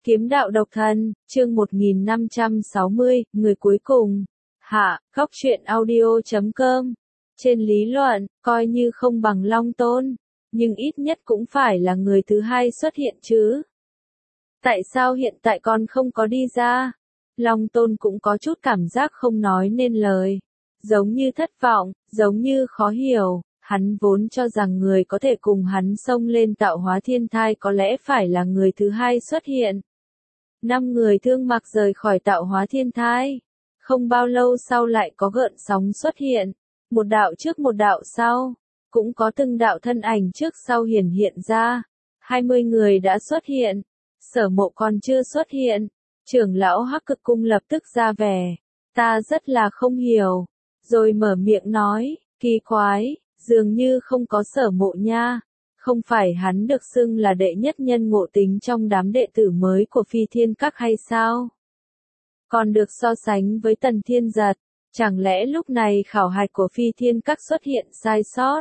Kiếm đạo độc thân, chương 1560, người cuối cùng. Hạ, góc truyện audio.com. Trên lý luận, coi như không bằng Long Tôn, nhưng ít nhất cũng phải là người thứ hai xuất hiện chứ. Tại sao hiện tại con không có đi ra? Long Tôn cũng có chút cảm giác không nói nên lời. Giống như thất vọng, giống như khó hiểu. Hắn vốn cho rằng người có thể cùng hắn xông lên tạo hóa thiên thai có lẽ phải là người thứ hai xuất hiện. 5 người thương mặc rời khỏi tạo hóa thiên thai. Không bao lâu sau lại có gợn sóng xuất hiện. Một đạo trước một đạo sau. Cũng có từng đạo thân ảnh trước sau hiển hiện ra. 20 người đã xuất hiện. Sở Mộ còn chưa xuất hiện. Trưởng lão Hắc Cực Cung lập tức ra vẻ. Ta rất là không hiểu. Rồi mở miệng nói, kỳ quái, dường như không có Sở Mộ nha. Không phải hắn được xưng là đệ nhất nhân ngộ tính trong đám đệ tử mới của Phi Thiên Các hay sao? Còn được so sánh với Tần Thiên Giật, chẳng lẽ lúc này khảo hạch của Phi Thiên Các xuất hiện sai sót?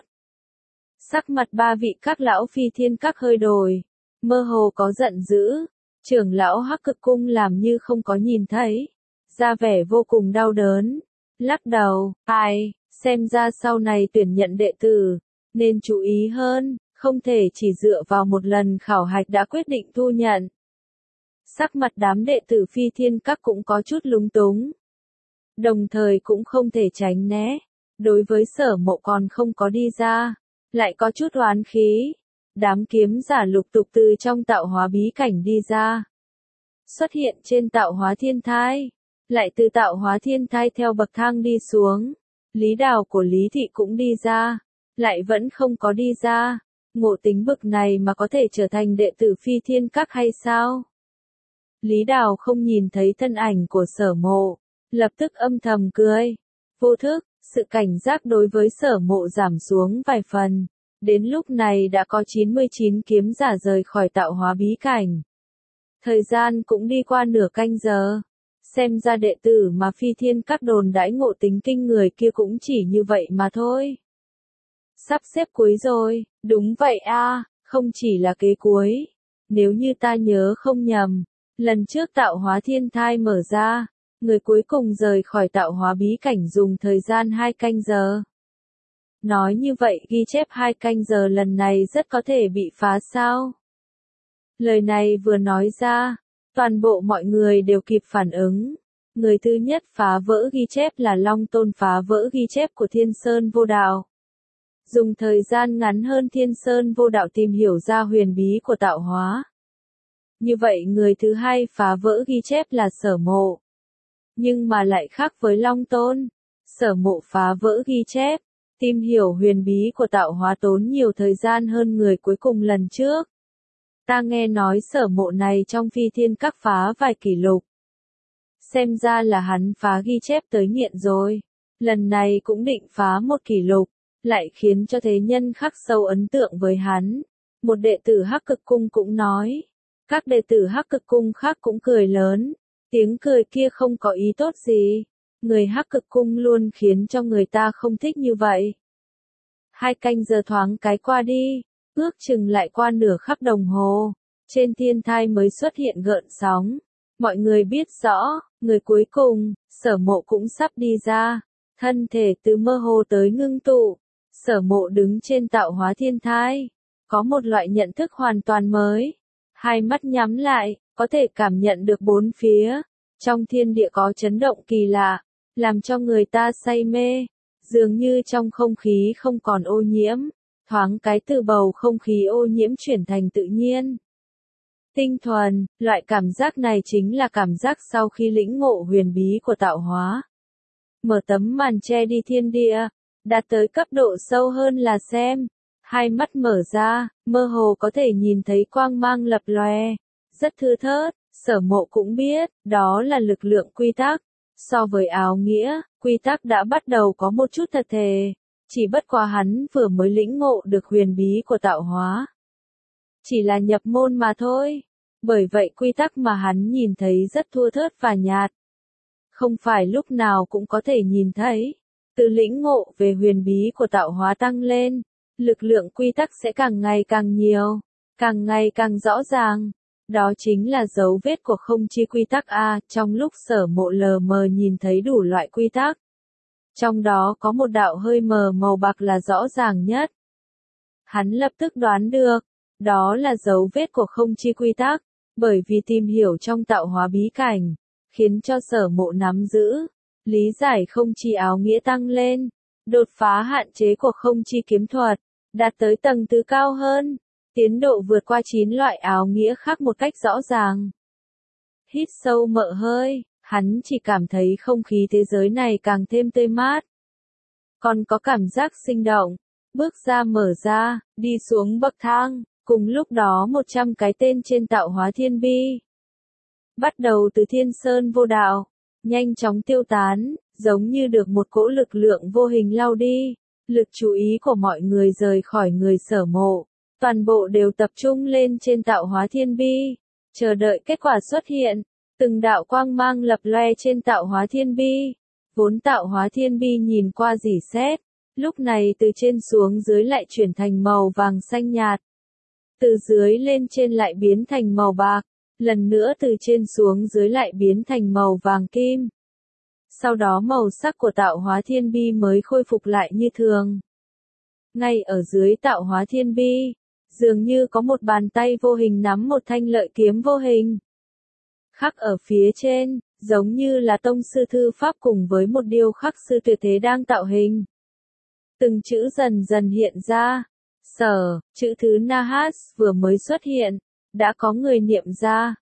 Sắc mặt ba vị các lão Phi Thiên Các hơi đổi, mơ hồ có giận dữ, trưởng lão Hắc Cực Cung làm như không có nhìn thấy, ra vẻ vô cùng đau đớn, lắc đầu, ai, xem ra sau này tuyển nhận đệ tử, nên chú ý hơn. Không thể chỉ dựa vào một lần khảo hạch đã quyết định thu nhận. Sắc mặt đám đệ tử Phi Thiên Các cũng có chút lúng túng. Đồng thời cũng không thể tránh né. Đối với Sở Mộ còn không có đi ra. Lại có chút oán khí. Đám kiếm giả lục tục từ trong tạo hóa bí cảnh đi ra. Xuất hiện trên tạo hóa thiên thai. Lại từ tạo hóa thiên thai theo bậc thang đi xuống. Lý Đào của Lý Thị cũng đi ra. Lại vẫn không có đi ra. Ngộ tính bực này mà có thể trở thành đệ tử Phi Thiên Các hay sao? Lý Đào không nhìn thấy thân ảnh của Sở Mộ, lập tức âm thầm cười. Vô thức, sự cảnh giác đối với Sở Mộ giảm xuống vài phần. Đến lúc này đã có 99 kiếm giả rời khỏi tạo hóa bí cảnh. Thời gian cũng đi qua nửa canh giờ. Xem ra đệ tử mà Phi Thiên Các đồn đãi ngộ tính kinh người kia cũng chỉ như vậy mà thôi. Sắp xếp cuối rồi, đúng vậy a, không chỉ là kế cuối. Nếu như ta nhớ không nhầm, lần trước tạo hóa thiên thai mở ra, người cuối cùng rời khỏi tạo hóa bí cảnh dùng thời gian 2 canh giờ. Nói như vậy ghi chép 2 canh giờ lần này rất có thể bị phá sao? Lời này vừa nói ra, toàn bộ mọi người đều kịp phản ứng. Người thứ nhất phá vỡ ghi chép là Long Tôn phá vỡ ghi chép của Thiên Sơn Vô Đạo. Dùng thời gian ngắn hơn Thiên Sơn Vô Đạo tìm hiểu ra huyền bí của tạo hóa. Như vậy người thứ hai phá vỡ ghi chép là Sở Mộ. Nhưng mà lại khác với Long Tôn. Sở Mộ phá vỡ ghi chép, tìm hiểu huyền bí của tạo hóa tốn nhiều thời gian hơn người cuối cùng lần trước. Ta nghe nói Sở Mộ này trong Phi Thiên Các phá vài kỷ lục. Xem ra là hắn phá ghi chép tới nghiện rồi. Lần này cũng định phá một kỷ lục. Lại khiến cho thế nhân khắc sâu ấn tượng với hắn. Một đệ tử Hắc Cực Cung cũng nói. Các đệ tử Hắc Cực Cung khác cũng cười lớn. Tiếng cười kia không có ý tốt gì. Người Hắc Cực Cung luôn khiến cho người ta không thích như vậy. 2 canh giờ thoáng cái qua đi. Ước chừng lại qua nửa khắc đồng hồ. Trên thiên thai mới xuất hiện gợn sóng. Mọi người biết rõ, người cuối cùng, Sở Mộ cũng sắp đi ra. Thân thể từ mơ hồ tới ngưng tụ. Sở Mộ đứng trên tạo hóa thiên thai, có một loại nhận thức hoàn toàn mới. Hai mắt nhắm lại, có thể cảm nhận được bốn phía. Trong thiên địa có chấn động kỳ lạ, làm cho người ta say mê. Dường như trong không khí không còn ô nhiễm, thoáng cái từ bầu không khí ô nhiễm chuyển thành tự nhiên. Tinh thuần, loại cảm giác này chính là cảm giác sau khi lĩnh ngộ huyền bí của tạo hóa. Mở tấm màn che đi thiên địa. Đạt tới cấp độ sâu hơn là xem. Hai mắt mở ra, mơ hồ có thể nhìn thấy quang mang lập lòe. Rất thưa thớt, Sở Mộ cũng biết, đó là lực lượng quy tắc. So với áo nghĩa, quy tắc đã bắt đầu có một chút thật thề. Chỉ bất quá hắn vừa mới lĩnh ngộ được huyền bí của tạo hóa. Chỉ là nhập môn mà thôi. Bởi vậy quy tắc mà hắn nhìn thấy rất thưa thớt và nhạt. Không phải lúc nào cũng có thể nhìn thấy. Từ lĩnh ngộ về huyền bí của tạo hóa tăng lên, lực lượng quy tắc sẽ càng ngày càng nhiều, càng ngày càng rõ ràng. Đó chính là dấu vết của không chi quy tắc A, trong lúc Sở Mộ lờ mờ nhìn thấy đủ loại quy tắc. Trong đó có một đạo hơi mờ màu bạc là rõ ràng nhất. Hắn lập tức đoán được, đó là dấu vết của không chi quy tắc, bởi vì tìm hiểu trong tạo hóa bí cảnh, khiến cho Sở Mộ nắm giữ, lý giải không chi áo nghĩa tăng lên, đột phá hạn chế của không chi kiếm thuật, đạt tới tầng thứ cao hơn, tiến độ vượt qua 9 loại áo nghĩa khác một cách rõ ràng. Hít sâu mợ hơi, hắn chỉ cảm thấy không khí thế giới này càng thêm tươi mát. Còn có cảm giác sinh động, bước ra mở ra, đi xuống bậc thang, cùng lúc đó 100 cái tên trên tạo hóa thiên bi. Bắt đầu từ thiên sơn vô đạo, nhanh chóng tiêu tán, giống như được một cỗ lực lượng vô hình lao đi. Lực chú ý của mọi người rời khỏi người Sở Mộ, toàn bộ đều tập trung lên trên tạo hóa thiên bi, chờ đợi kết quả xuất hiện. Từng đạo quang mang lập loe trên tạo hóa thiên bi. Vốn tạo hóa thiên bi nhìn qua rỉ sét, lúc này từ trên xuống dưới lại chuyển thành màu vàng xanh nhạt. Từ dưới lên trên lại biến thành màu bạc, lần nữa từ trên xuống dưới lại biến thành màu vàng kim. Sau đó màu sắc của tạo hóa thiên bi mới khôi phục lại như thường. Ngay ở dưới tạo hóa thiên bi, dường như có một bàn tay vô hình nắm một thanh lợi kiếm vô hình. Khắc ở phía trên, giống như là tông sư thư pháp cùng với một điêu khắc sư tuyệt thế đang tạo hình. Từng chữ dần dần hiện ra. Sở, chữ thứ Nahas vừa mới xuất hiện, đã có người niệm ra.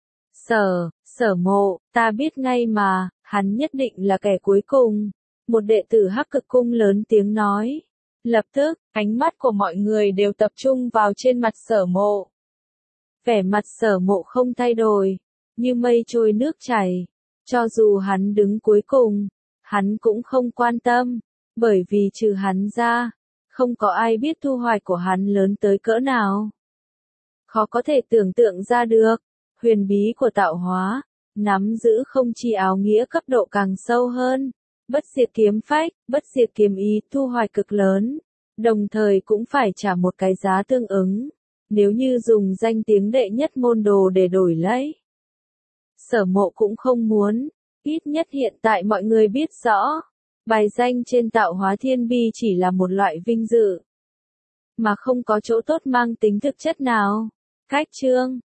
Sở Mộ, ta biết ngay mà, hắn nhất định là kẻ cuối cùng. Một đệ tử Hắc Cực Cung lớn tiếng nói. Lập tức, ánh mắt của mọi người đều tập trung vào trên mặt Sở Mộ. Vẻ mặt Sở Mộ không thay đổi, như mây trôi nước chảy. Cho dù hắn đứng cuối cùng, hắn cũng không quan tâm, bởi vì trừ hắn ra, không có ai biết thu hoạch của hắn lớn tới cỡ nào. Khó có thể tưởng tượng ra được, huyền bí của tạo hóa, nắm giữ không chi áo nghĩa cấp độ càng sâu hơn, bất diệt kiếm phách, bất diệt kiếm ý thu hoạch cực lớn, đồng thời cũng phải trả một cái giá tương ứng, nếu như dùng danh tiếng đệ nhất môn đồ để đổi lấy. Sở Mộ cũng không muốn, ít nhất hiện tại mọi người biết rõ, bài danh trên tạo hóa thiên bi chỉ là một loại vinh dự, mà không có chỗ tốt mang tính thực chất nào. Cách chương